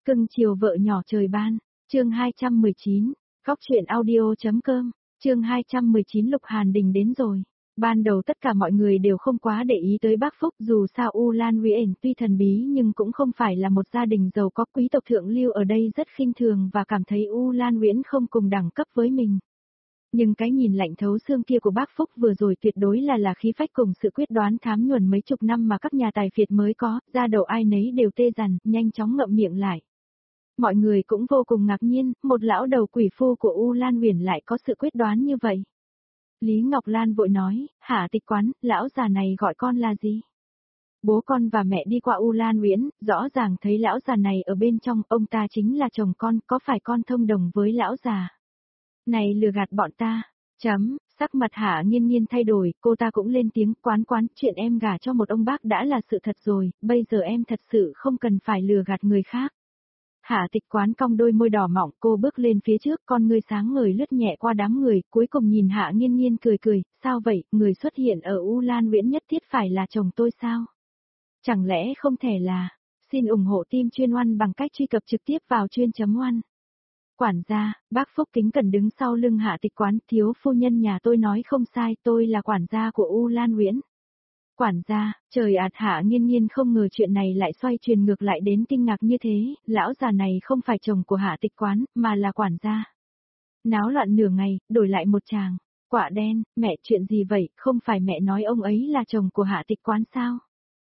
Cưng chiều vợ nhỏ trời ban, chương 219, Cóc truyện audio.com, chương 219 Lục Hàn Đình đến rồi. Ban đầu tất cả mọi người đều không quá để ý tới bác Phúc, dù sao U Lan Uyển tuy thần bí nhưng cũng không phải là một gia đình giàu có, quý tộc thượng lưu ở đây rất khinh thường và cảm thấy U Lan Uyển không cùng đẳng cấp với mình. Nhưng cái nhìn lạnh thấu xương kia của bác Phúc vừa rồi tuyệt đối là khí phách cùng sự quyết đoán thám nhuần mấy chục năm mà các nhà tài phiệt mới có, ra đầu ai nấy đều tê dần, nhanh chóng ngậm miệng lại. Mọi người cũng vô cùng ngạc nhiên, một lão đầu quỷ phu của U Lan Uyển lại có sự quyết đoán như vậy. Lý Ngọc Lan vội nói, Hạ Tịch Quán, lão già này gọi con là gì? Bố con và mẹ đi qua U Lan Uyển, rõ ràng thấy lão già này ở bên trong, ông ta chính là chồng con, có phải con thông đồng với lão già? Này lừa gạt bọn ta, sắc mặt Hạ Nghiên Nghiên thay đổi, cô ta cũng lên tiếng, quán, chuyện em gả cho một ông bác đã là sự thật rồi, bây giờ em thật sự không cần phải lừa gạt người khác. Hạ Tịch Quán cong đôi môi đỏ mọng, cô bước lên phía trước, con ngươi sáng ngời lướt nhẹ qua đám người, cuối cùng nhìn Hạ Nghiên Nghiên cười, sao vậy, người xuất hiện ở U Lan Uyển nhất thiết phải là chồng tôi sao? Chẳng lẽ không thể là, xin ủng hộ team chuyên oan bằng cách truy cập trực tiếp vào chuyên.oan. Quản gia, bác Phúc kính cẩn đứng sau lưng Hạ Tịch Quán, thiếu phu nhân nhà tôi nói không sai, tôi là quản gia của U Lan Uyển. Quản gia, trời ạt, Hạ Nghiên Nghiên không ngờ chuyện này lại xoay truyền ngược lại đến kinh ngạc như thế, lão già này không phải chồng của Hạ Tịch Quán, mà là quản gia. Náo loạn nửa ngày, đổi lại một chàng, quả đen, mẹ chuyện gì vậy, không phải mẹ nói ông ấy là chồng của Hạ Tịch Quán sao?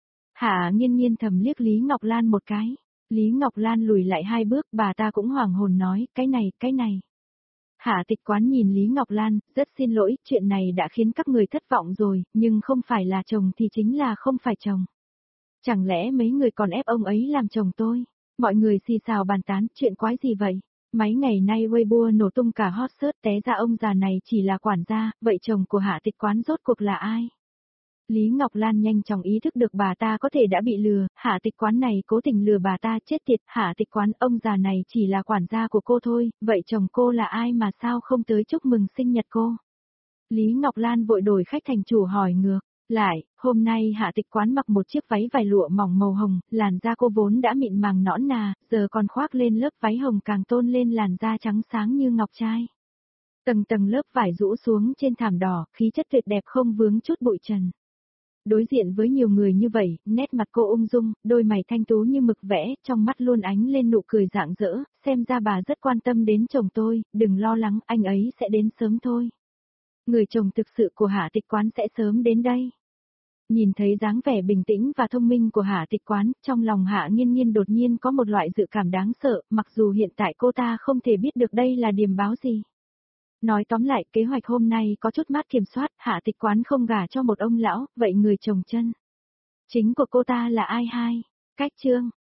Hạ Nghiên Nghiên thầm liếc Lý Ngọc Lan một cái. Lý Ngọc Lan lùi lại 2 bước, bà ta cũng hoảng hồn nói, cái này. Hạ Tịch Quán nhìn Lý Ngọc Lan, rất xin lỗi, chuyện này đã khiến các người thất vọng rồi, nhưng không phải là chồng thì chính là không phải chồng. Chẳng lẽ mấy người còn ép ông ấy làm chồng tôi? Mọi người xì xào bàn tán, chuyện quái gì vậy? Mấy ngày nay Weibo nổ tung cả hot search, té ra ông già này chỉ là quản gia, vậy chồng của Hạ Tịch Quán rốt cuộc là ai? Lý Ngọc Lan nhanh chóng ý thức được bà ta có thể đã bị lừa, Hạ Tịch Quán này cố tình lừa bà ta, chết tiệt, Hạ Tịch Quán, ông già này chỉ là quản gia của cô thôi, vậy chồng cô là ai mà sao không tới chúc mừng sinh nhật cô? Lý Ngọc Lan vội đổi khách thành chủ hỏi ngược lại, hôm nay Hạ Tịch Quán mặc một chiếc váy vải lụa mỏng màu hồng, làn da cô vốn đã mịn màng nõn nà, giờ còn khoác lên lớp váy hồng càng tôn lên làn da trắng sáng như ngọc trai. Tầng lớp vải rũ xuống trên thảm đỏ, khí chất tuyệt đẹp không vướng chút bụi trần. Đối diện với nhiều người như vậy, nét mặt cô ung dung, đôi mày thanh tú như mực vẽ, trong mắt luôn ánh lên nụ cười rạng rỡ, xem ra bà rất quan tâm đến chồng tôi, đừng lo lắng, anh ấy sẽ đến sớm thôi. Người chồng thực sự của Hạ Tịch Quán sẽ sớm đến đây. Nhìn thấy dáng vẻ bình tĩnh và thông minh của Hạ Tịch Quán, trong lòng Hạ Nghiên Nghiên đột nhiên có một loại dự cảm đáng sợ, mặc dù hiện tại cô ta không thể biết được đây là điềm báo gì. Nói tóm lại, kế hoạch hôm nay có chút mát kiểm soát, Hạ Tịch Quán không gả cho một ông lão, vậy người chồng chân chính của cô ta là ai hai? Cách chương